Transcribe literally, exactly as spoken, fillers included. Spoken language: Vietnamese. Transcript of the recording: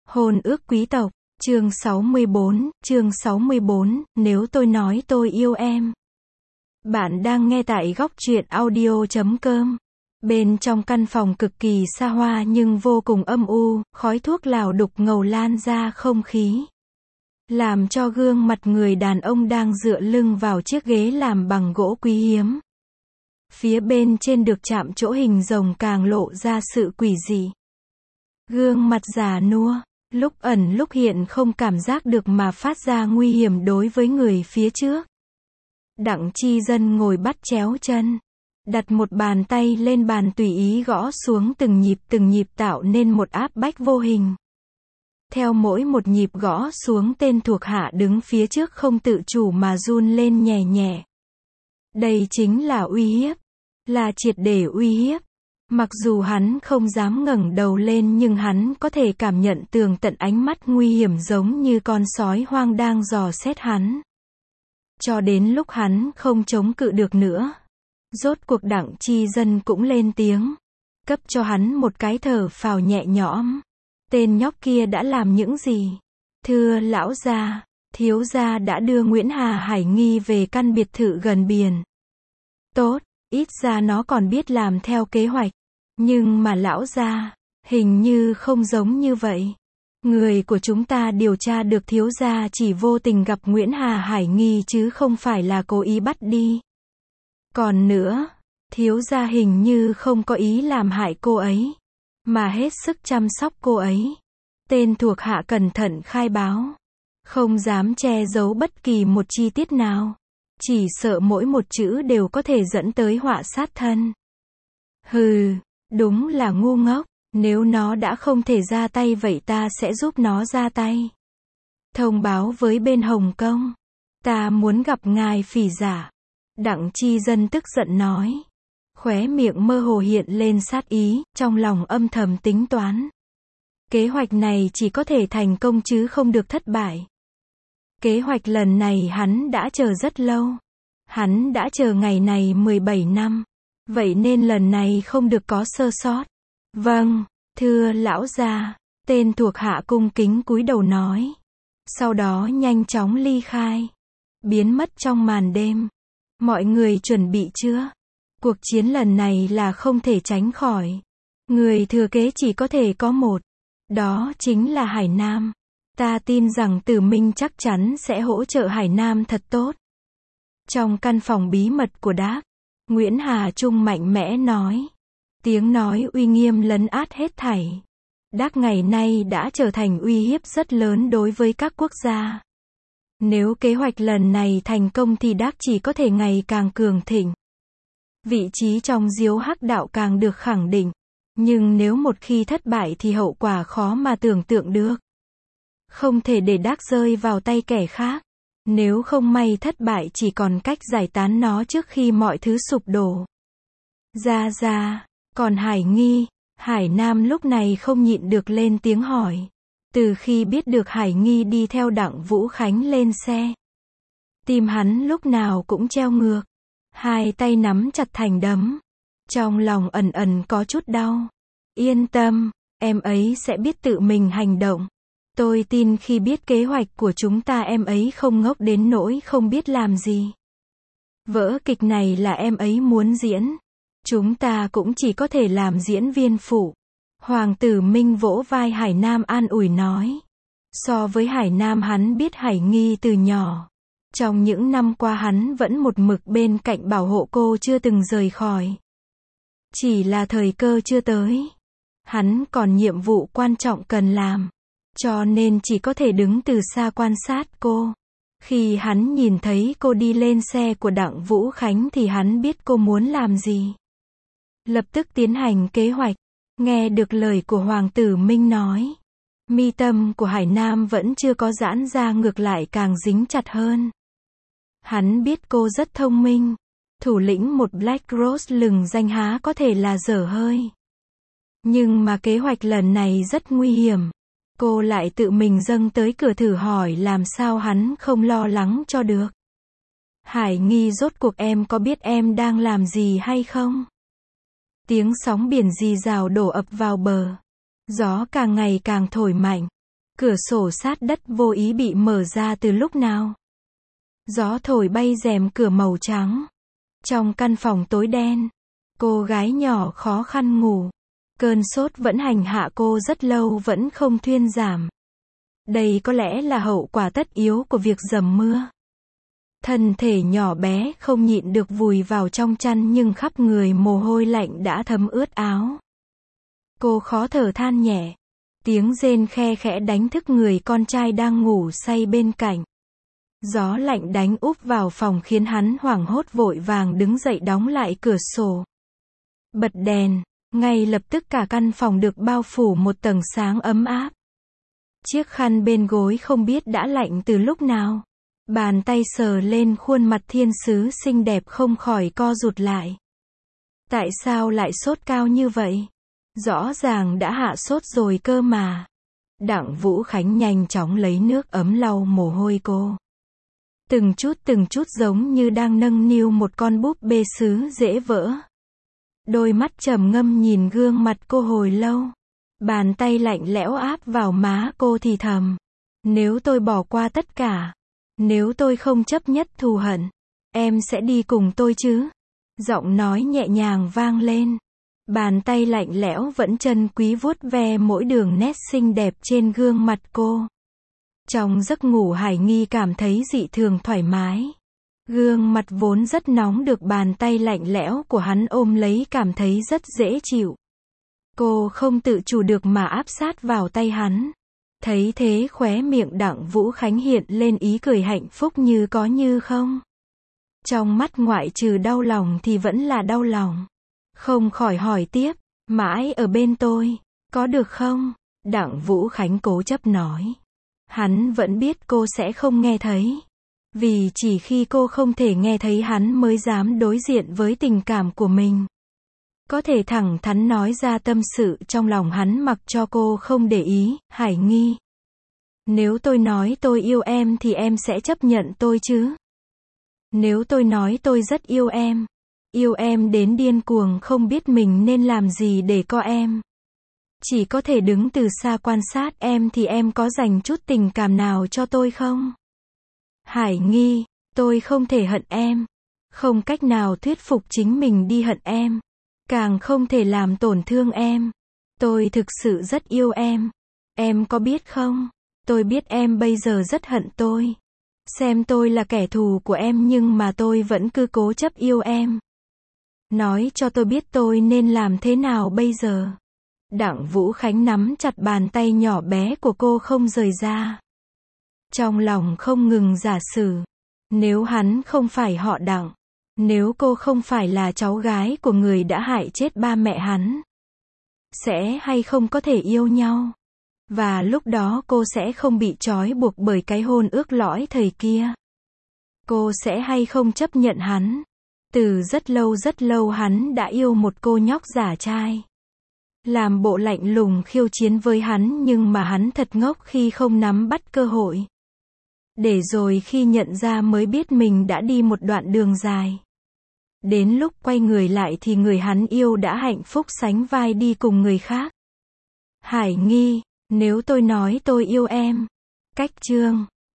Hôn ước quý tộc, chương sáu mươi bốn, chương sáu mươi bốn, nếu tôi nói tôi yêu em. Bạn đang nghe tại góc truyện audio chấm com. Bên trong căn phòng cực kỳ xa hoa nhưng vô cùng âm u, khói thuốc lào đục ngầu lan ra không khí, làm cho gương mặt người đàn ông đang dựa lưng vào chiếc ghế làm bằng gỗ quý hiếm. Phía bên trên được chạm chỗ hình rồng càng lộ ra sự quỷ dị. Gương mặt già nua, lúc ẩn lúc hiện không cảm giác được mà phát ra nguy hiểm đối với người phía trước. Đặng Chi Dân ngồi bắt chéo chân, đặt một bàn tay lên bàn tùy ý gõ xuống từng nhịp từng nhịp tạo nên một áp bách vô hình. Theo mỗi một nhịp gõ xuống, tên thuộc hạ đứng phía trước không tự chủ mà run lên nhẹ nhẹ. Đây chính là uy hiếp, là triệt để uy hiếp. Mặc dù hắn không dám ngẩng đầu lên nhưng hắn có thể cảm nhận tường tận ánh mắt nguy hiểm giống như con sói hoang đang dò xét hắn. Cho đến lúc hắn không chống cự được nữa, rốt cuộc Đặng Chi Dân cũng lên tiếng, cấp cho hắn một cái thở phào nhẹ nhõm. Tên nhóc kia đã làm những gì? Thưa lão gia, thiếu gia đã đưa Nguyễn Hà Hải Nghi về căn biệt thự gần biển. Tốt, ít ra nó còn biết làm theo kế hoạch. Nhưng mà lão gia, hình như không giống như vậy. Người của chúng ta điều tra được thiếu gia chỉ vô tình gặp Nguyễn Hà Hải Nghi chứ không phải là cố ý bắt đi. Còn nữa, thiếu gia hình như không có ý làm hại cô ấy, mà hết sức chăm sóc cô ấy. Tên thuộc hạ cẩn thận khai báo, không dám che giấu bất kỳ một chi tiết nào, chỉ sợ mỗi một chữ đều có thể dẫn tới họa sát thân. Hừ, đúng là ngu ngốc, nếu nó đã không thể ra tay vậy ta sẽ giúp nó ra tay. Thông báo với bên Hồng Kông, ta muốn gặp ngài phỉ giả. Đặng Chi Dân tức giận nói, khóe miệng mơ hồ hiện lên sát ý, trong lòng âm thầm tính toán. Kế hoạch này chỉ có thể thành công chứ không được thất bại. Kế hoạch lần này hắn đã chờ rất lâu. Hắn đã chờ ngày này mười bảy năm. Vậy nên lần này không được có sơ sót. Vâng, thưa lão gia, tên thuộc hạ cung kính cúi đầu nói. Sau đó nhanh chóng ly khai, biến mất trong màn đêm. Mọi người chuẩn bị chưa? Cuộc chiến lần này là không thể tránh khỏi. Người thừa kế chỉ có thể có một. Đó chính là Hải Nam. Ta tin rằng Tử Minh chắc chắn sẽ hỗ trợ Hải Nam thật tốt. Trong căn phòng bí mật của Đác, Nguyễn Hà Trung mạnh mẽ nói. Tiếng nói uy nghiêm lấn át hết thảy. Đác ngày nay đã trở thành uy hiếp rất lớn đối với các quốc gia. Nếu kế hoạch lần này thành công thì Đác chỉ có thể ngày càng cường thịnh. Vị trí trong Diếu Hắc Đạo càng được khẳng định. Nhưng nếu một khi thất bại thì hậu quả khó mà tưởng tượng được. Không thể để Đác rơi vào tay kẻ khác. Nếu không may thất bại chỉ còn cách giải tán nó trước khi mọi thứ sụp đổ. Ra ra, còn Hải Nghi, Hải Nam lúc này không nhịn được lên tiếng hỏi. Từ khi biết được Hải Nghi đi theo Đặng Vũ Khánh lên xe, tim hắn lúc nào cũng treo ngược, hai tay nắm chặt thành đấm, trong lòng ẩn ẩn có chút đau. Yên tâm, em ấy sẽ biết tự mình hành động. Tôi tin khi biết kế hoạch của chúng ta em ấy không ngốc đến nỗi không biết làm gì. Vở kịch này là em ấy muốn diễn. Chúng ta cũng chỉ có thể làm diễn viên phụ. Hoàng tử Minh vỗ vai Hải Nam an ủi nói. So với Hải Nam hắn biết Hải Nghi từ nhỏ. Trong những năm qua hắn vẫn một mực bên cạnh bảo hộ cô chưa từng rời khỏi. Chỉ là thời cơ chưa tới. Hắn còn nhiệm vụ quan trọng cần làm. Cho nên chỉ có thể đứng từ xa quan sát cô. Khi hắn nhìn thấy cô đi lên xe của Đặng Vũ Khánh thì hắn biết cô muốn làm gì. Lập tức tiến hành kế hoạch. Nghe được lời của Hoàng tử Minh nói, mi tâm của Hải Nam vẫn chưa có giãn ra, ngược lại càng dính chặt hơn. Hắn biết cô rất thông minh. Thủ lĩnh một Black Rose lừng danh há có thể là dở hơi. Nhưng mà kế hoạch lần này rất nguy hiểm. Cô lại tự mình dâng tới cửa thử hỏi làm sao hắn không lo lắng cho được. Hải Nghi, rốt cuộc em có biết em đang làm gì hay không? Tiếng sóng biển rì rào đổ ập vào bờ. Gió càng ngày càng thổi mạnh. Cửa sổ sát đất vô ý bị mở ra từ lúc nào? Gió thổi bay rèm cửa màu trắng. Trong căn phòng tối đen, cô gái nhỏ khó khăn ngủ. Cơn sốt vẫn hành hạ cô rất lâu vẫn không thuyên giảm. Đây có lẽ là hậu quả tất yếu của việc dầm mưa. Thân thể nhỏ bé không nhịn được vùi vào trong chăn nhưng khắp người mồ hôi lạnh đã thấm ướt áo. Cô khó thở than nhẹ. Tiếng rên khe khẽ đánh thức người con trai đang ngủ say bên cạnh. Gió lạnh đánh úp vào phòng khiến hắn hoảng hốt vội vàng đứng dậy đóng lại cửa sổ. Bật đèn, ngay lập tức cả căn phòng được bao phủ một tầng sáng ấm áp. Chiếc khăn bên gối không biết đã lạnh từ lúc nào. Bàn tay sờ lên khuôn mặt thiên sứ xinh đẹp không khỏi co rụt lại. Tại sao lại sốt cao như vậy? Rõ ràng đã hạ sốt rồi cơ mà. Đặng Vũ Khánh nhanh chóng lấy nước ấm lau mồ hôi cô. Từng chút từng chút giống như đang nâng niu một con búp bê sứ dễ vỡ. Đôi mắt trầm ngâm nhìn gương mặt cô hồi lâu. Bàn tay lạnh lẽo áp vào má cô thì thầm. Nếu tôi bỏ qua tất cả, nếu tôi không chấp nhất thù hận, em sẽ đi cùng tôi chứ? Giọng nói nhẹ nhàng vang lên. Bàn tay lạnh lẽo vẫn chân quý vuốt ve mỗi đường nét xinh đẹp trên gương mặt cô. Trong giấc ngủ Hải Nghi cảm thấy dị thường thoải mái. Gương mặt vốn rất nóng được bàn tay lạnh lẽo của hắn ôm lấy cảm thấy rất dễ chịu. Cô không tự chủ được mà áp sát vào tay hắn. Thấy thế khóe miệng Đặng Vũ Khánh hiện lên ý cười hạnh phúc như có như không. Trong mắt ngoại trừ đau lòng thì vẫn là đau lòng. Không khỏi hỏi tiếp, mãi ở bên tôi, có được không? Đặng Vũ Khánh cố chấp nói. Hắn vẫn biết cô sẽ không nghe thấy. Vì chỉ khi cô không thể nghe thấy hắn mới dám đối diện với tình cảm của mình. Có thể thẳng thắn nói ra tâm sự trong lòng hắn mặc cho cô không để ý. Hải Nghi, nếu tôi nói tôi yêu em thì em sẽ chấp nhận tôi chứ? Nếu tôi nói tôi rất yêu em, yêu em đến điên cuồng không biết mình nên làm gì để có em, chỉ có thể đứng từ xa quan sát em thì em có dành chút tình cảm nào cho tôi không? Hải Nghi, tôi không thể hận em, không cách nào thuyết phục chính mình đi hận em, càng không thể làm tổn thương em. Tôi thực sự rất yêu em. Em có biết không? Tôi biết em bây giờ rất hận tôi. Xem tôi là kẻ thù của em nhưng mà tôi vẫn cứ cố chấp yêu em. Nói cho tôi biết tôi nên làm thế nào bây giờ? Đặng Vũ Khánh nắm chặt bàn tay nhỏ bé của cô không rời ra. Trong lòng không ngừng giả sử. Nếu hắn không phải họ Đặng, nếu cô không phải là cháu gái của người đã hại chết ba mẹ hắn, sẽ hay không có thể yêu nhau? Và lúc đó cô sẽ không bị trói buộc bởi cái hôn ước lõi thời kia. Cô sẽ hay không chấp nhận hắn? Từ rất lâu rất lâu hắn đã yêu một cô nhóc giả trai. Làm bộ lạnh lùng khiêu chiến với hắn nhưng mà hắn thật ngốc khi không nắm bắt cơ hội. Để rồi khi nhận ra mới biết mình đã đi một đoạn đường dài. Đến lúc quay người lại thì người hắn yêu đã hạnh phúc sánh vai đi cùng người khác. Hải Nghi, nếu tôi nói tôi yêu em. Cách chương